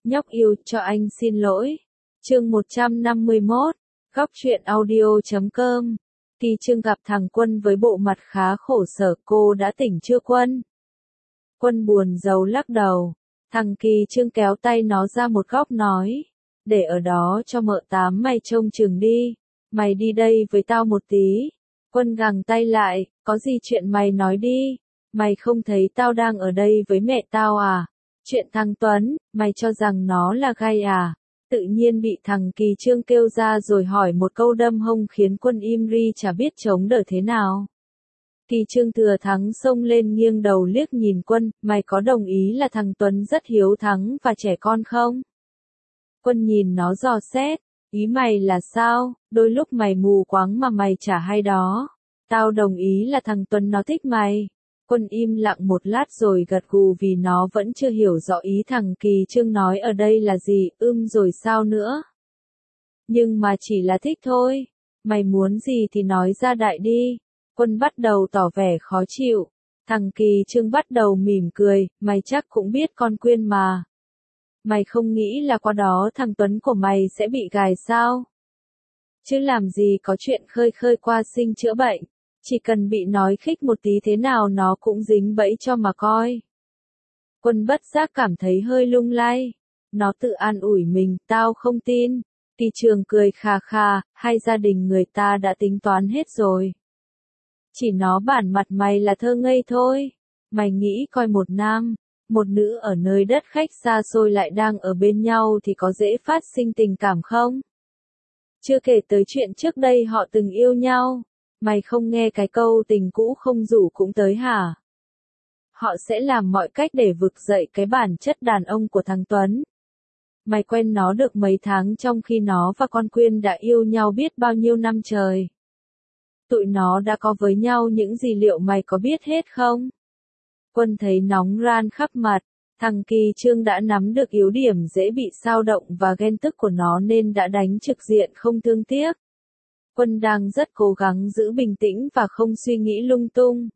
Nhóc yêu cho anh xin lỗi. Chương 151, Góc truyện audio.com. Kỳ Trương gặp thằng Quân với bộ mặt khá khổ sở. Cô đã tỉnh chưa Quân? Quân buồn rầu lắc đầu. Thằng Kỳ Trương kéo tay nó ra một góc nói. Để ở đó cho mợ Tám mày trông chừng đi. Mày đi đây với tao một tí. Quân gằng tay lại. Có gì chuyện mày nói đi. Mày không thấy tao đang ở đây với mẹ tao à? Chuyện thằng Tuấn, mày cho rằng nó là gai à? Tự nhiên bị thằng Kỳ Trương kêu ra rồi hỏi một câu đâm hông khiến Quân im ri chả biết chống đỡ thế nào. Kỳ Trương thừa thắng xông lên nghiêng đầu liếc nhìn Quân, mày có đồng ý là thằng Tuấn rất hiếu thắng và trẻ con không? Quân nhìn nó dò xét, ý mày là sao, đôi lúc mày mù quáng mà mày chả hay đó. Tao đồng ý là thằng Tuấn nó thích mày. Quân im lặng một lát rồi gật gù vì nó vẫn chưa hiểu rõ ý thằng Kỳ Trương nói ở đây là gì, rồi sao nữa. Nhưng mà chỉ là thích thôi, mày muốn gì thì nói ra đại đi. Quân bắt đầu tỏ vẻ khó chịu, thằng Kỳ Trương bắt đầu mỉm cười, mày chắc cũng biết con Quyên mà. Mày không nghĩ là qua đó thằng Tuấn của mày sẽ bị gài sao? Chứ làm gì có chuyện khơi khơi qua sinh chữa bệnh. Chỉ cần bị nói khích một tí thế nào nó cũng dính bẫy cho mà coi. Quân bất giác cảm thấy hơi lung lay. Nó tự an ủi mình, tao không tin. Kỳ Trương cười khà khà, hay gia đình người ta đã tính toán hết rồi. Chỉ nó bản mặt mày là thơ ngây thôi. Mày nghĩ coi một nam, một nữ ở nơi đất khách xa xôi lại đang ở bên nhau thì có dễ phát sinh tình cảm không? Chưa kể tới chuyện trước đây họ từng yêu nhau. Mày không nghe cái câu tình cũ không rủ cũng tới hả? Họ sẽ làm mọi cách để vực dậy cái bản chất đàn ông của thằng Tuấn. Mày quen nó được mấy tháng trong khi nó và con Quyên đã yêu nhau biết bao nhiêu năm trời. Tụi nó đã có với nhau những gì liệu mày có biết hết không? Quân thấy nóng ran khắp mặt, thằng Kỳ Trương đã nắm được yếu điểm dễ bị xao động và ghen tức của nó nên đã đánh trực diện không thương tiếc. Quân đang rất cố gắng giữ bình tĩnh và không suy nghĩ lung tung.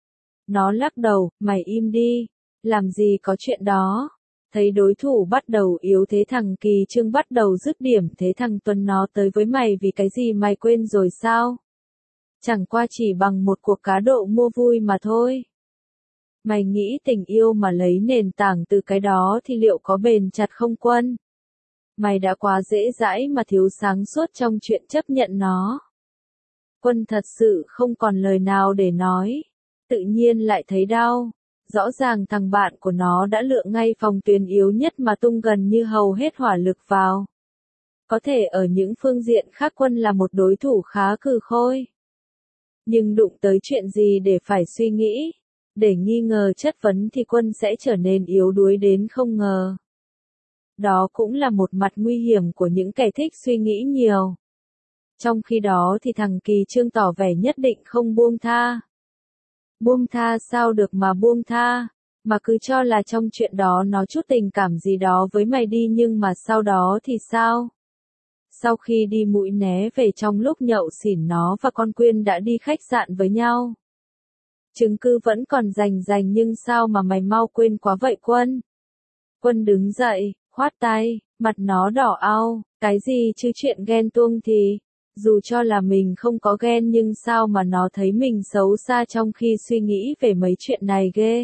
Nó lắc đầu, mày im đi, làm gì có chuyện đó. Thấy đối thủ bắt đầu yếu thế thằng Kỳ Trương bắt đầu dứt điểm thế thằng Tuấn nó tới với mày vì cái gì mày quên rồi sao? Chẳng qua chỉ bằng một cuộc cá độ mua vui mà thôi. Mày nghĩ tình yêu mà lấy nền tảng từ cái đó thì liệu có bền chặt không Quân? Mày đã quá dễ dãi mà thiếu sáng suốt trong chuyện chấp nhận nó. Quân thật sự không còn lời nào để nói. Tự nhiên lại thấy đau. Rõ ràng thằng bạn của nó đã lựa ngay phòng tuyến yếu nhất mà tung gần như hầu hết hỏa lực vào. Có thể ở những phương diện khác Quân là một đối thủ khá cừ khôi. Nhưng đụng tới chuyện gì để phải suy nghĩ, để nghi ngờ chất vấn thì Quân sẽ trở nên yếu đuối đến không ngờ. Đó cũng là một mặt nguy hiểm của những kẻ thích suy nghĩ nhiều. Trong khi đó thì thằng Kỳ Trương tỏ vẻ nhất định không buông tha. Buông tha sao được mà buông tha, mà cứ cho là trong chuyện đó nó chút tình cảm gì đó với mày đi nhưng mà sau đó thì sao? Sau khi đi Mũi Né về trong lúc nhậu xỉn nó và con Quyên đã đi khách sạn với nhau. Chứng cứ vẫn còn rành nhưng sao mà mày mau quên quá vậy Quân? Quân đứng dậy, khoát tay, mặt nó đỏ au, cái gì chứ chuyện ghen tuông thì, dù cho là mình không có ghen nhưng sao mà nó thấy mình xấu xa trong khi suy nghĩ về mấy chuyện này ghê.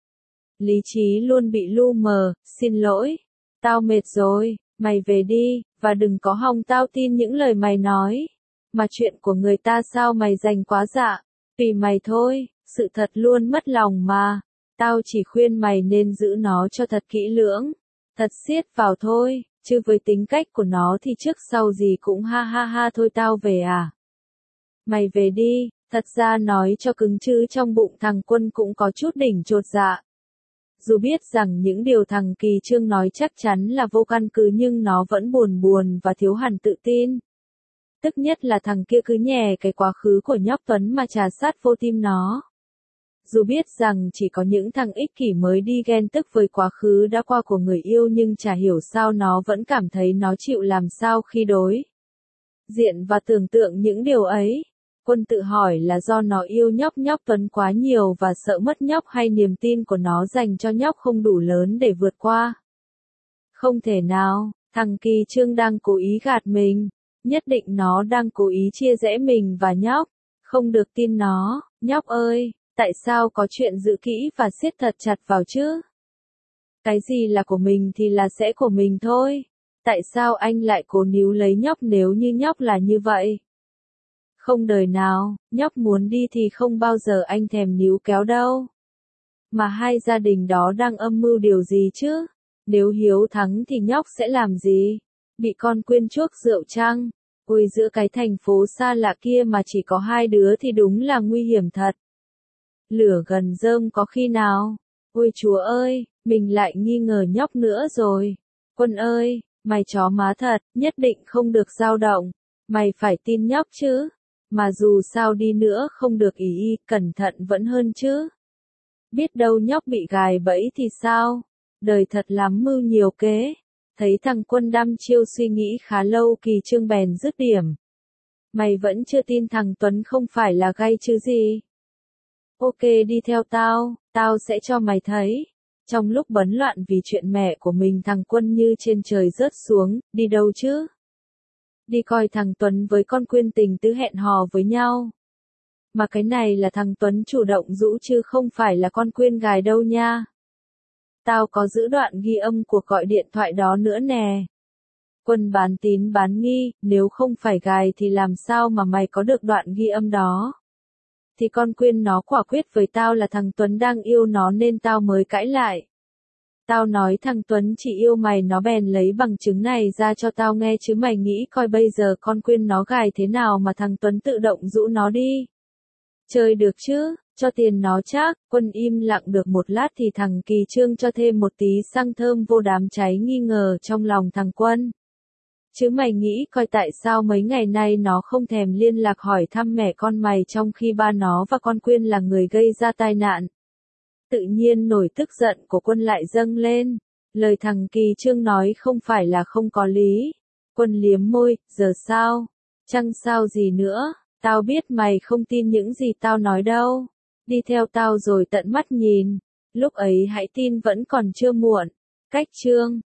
Lý trí luôn bị lu mờ, xin lỗi, tao mệt rồi, mày về đi, và đừng có hòng tao tin những lời mày nói. Mà chuyện của người ta sao mày dành quá dạ, tùy mày thôi, sự thật luôn mất lòng mà, tao chỉ khuyên mày nên giữ nó cho thật kỹ lưỡng. Thật siết vào thôi, chứ với tính cách của nó thì trước sau gì cũng ha ha ha thôi tao về à. Mày về đi, thật ra nói cho cứng chứ trong bụng thằng Quân cũng có chút đỉnh chột dạ. Dù biết rằng những điều thằng Kỳ Trương nói chắc chắn là vô căn cứ nhưng nó vẫn buồn và thiếu hẳn tự tin. Tức nhất là thằng kia cứ nhè cái quá khứ của nhóc Tuấn mà trà sát vô tim nó. Dù biết rằng chỉ có những thằng ích kỷ mới đi ghen tức với quá khứ đã qua của người yêu nhưng chả hiểu sao nó vẫn cảm thấy nó chịu làm sao khi đối diện và tưởng tượng những điều ấy. Quân tự hỏi là do nó yêu nhóc Tuấn quá nhiều và sợ mất nhóc hay niềm tin của nó dành cho nhóc không đủ lớn để vượt qua. Không thể nào, thằng Kỳ Trương đang cố ý gạt mình, nhất định nó đang cố ý chia rẽ mình và nhóc, không được tin nó, nhóc ơi, tại sao có chuyện giữ kỹ và siết thật chặt vào chứ? Cái gì là của mình thì là sẽ của mình thôi, tại sao anh lại cố níu lấy nhóc nếu như nhóc là như vậy? Không đời nào, nhóc muốn đi thì không bao giờ anh thèm níu kéo đâu. Mà hai gia đình đó đang âm mưu điều gì chứ? Nếu Hiếu thắng thì nhóc sẽ làm gì? Bị con Quyên chuốc rượu chăng? Ôi giữa cái thành phố xa lạ kia mà chỉ có hai đứa thì đúng là nguy hiểm thật. Lửa gần rơm có khi nào? Ôi chúa ơi, mình lại nghi ngờ nhóc nữa rồi. Quân ơi, mày chó má thật, nhất định không được dao động. Mày phải tin nhóc chứ. Mà dù sao đi nữa không được ý, cẩn thận vẫn hơn chứ. Biết đâu nhóc bị gài bẫy thì sao? Đời thật lắm mưu nhiều kế. Thấy thằng Quân đăm chiêu suy nghĩ khá lâu, Kỳ Trương bèn dứt điểm. Mày vẫn chưa tin thằng Tuấn không phải là gay chứ gì? Ok, đi theo tao, tao sẽ cho mày thấy. Trong lúc bấn loạn vì chuyện mẹ của mình, thằng Quân như trên trời rớt xuống, đi đâu chứ? Đi coi thằng Tuấn với con Quyên tình tứ hẹn hò với nhau. Mà cái này là thằng Tuấn chủ động rũ chứ không phải là con Quyên gài đâu nha. Tao có giữ đoạn ghi âm cuộc gọi điện thoại đó nữa nè. Quân bán tín bán nghi, nếu không phải gài thì làm sao mà mày có được đoạn ghi âm đó? Thì con Quyên nó quả quyết với tao là thằng Tuấn đang yêu nó nên tao mới cãi lại. Tao nói thằng Tuấn chỉ yêu mày, nó bèn lấy bằng chứng này ra cho tao nghe chứ mày nghĩ coi bây giờ con Quyên nó gài thế nào mà thằng Tuấn tự động rũ nó đi. Chơi được chứ, cho tiền nó chắc. Quân im lặng được một lát thì thằng Kỳ Trương cho thêm một tí xăng thơm vô đám cháy nghi ngờ trong lòng thằng Quân. Chứ mày nghĩ coi tại sao mấy ngày nay nó không thèm liên lạc hỏi thăm mẹ con mày trong khi ba nó và con Quyên là người gây ra tai nạn. Tự nhiên nổi tức giận của Quân lại dâng lên. Lời thằng Kỳ Trương nói không phải là không có lý. Quân liếm môi, giờ sao? Chăng sao gì nữa? Tao biết mày không tin những gì tao nói đâu. Đi theo tao rồi tận mắt nhìn. Lúc ấy hãy tin vẫn còn chưa muộn. Cách chương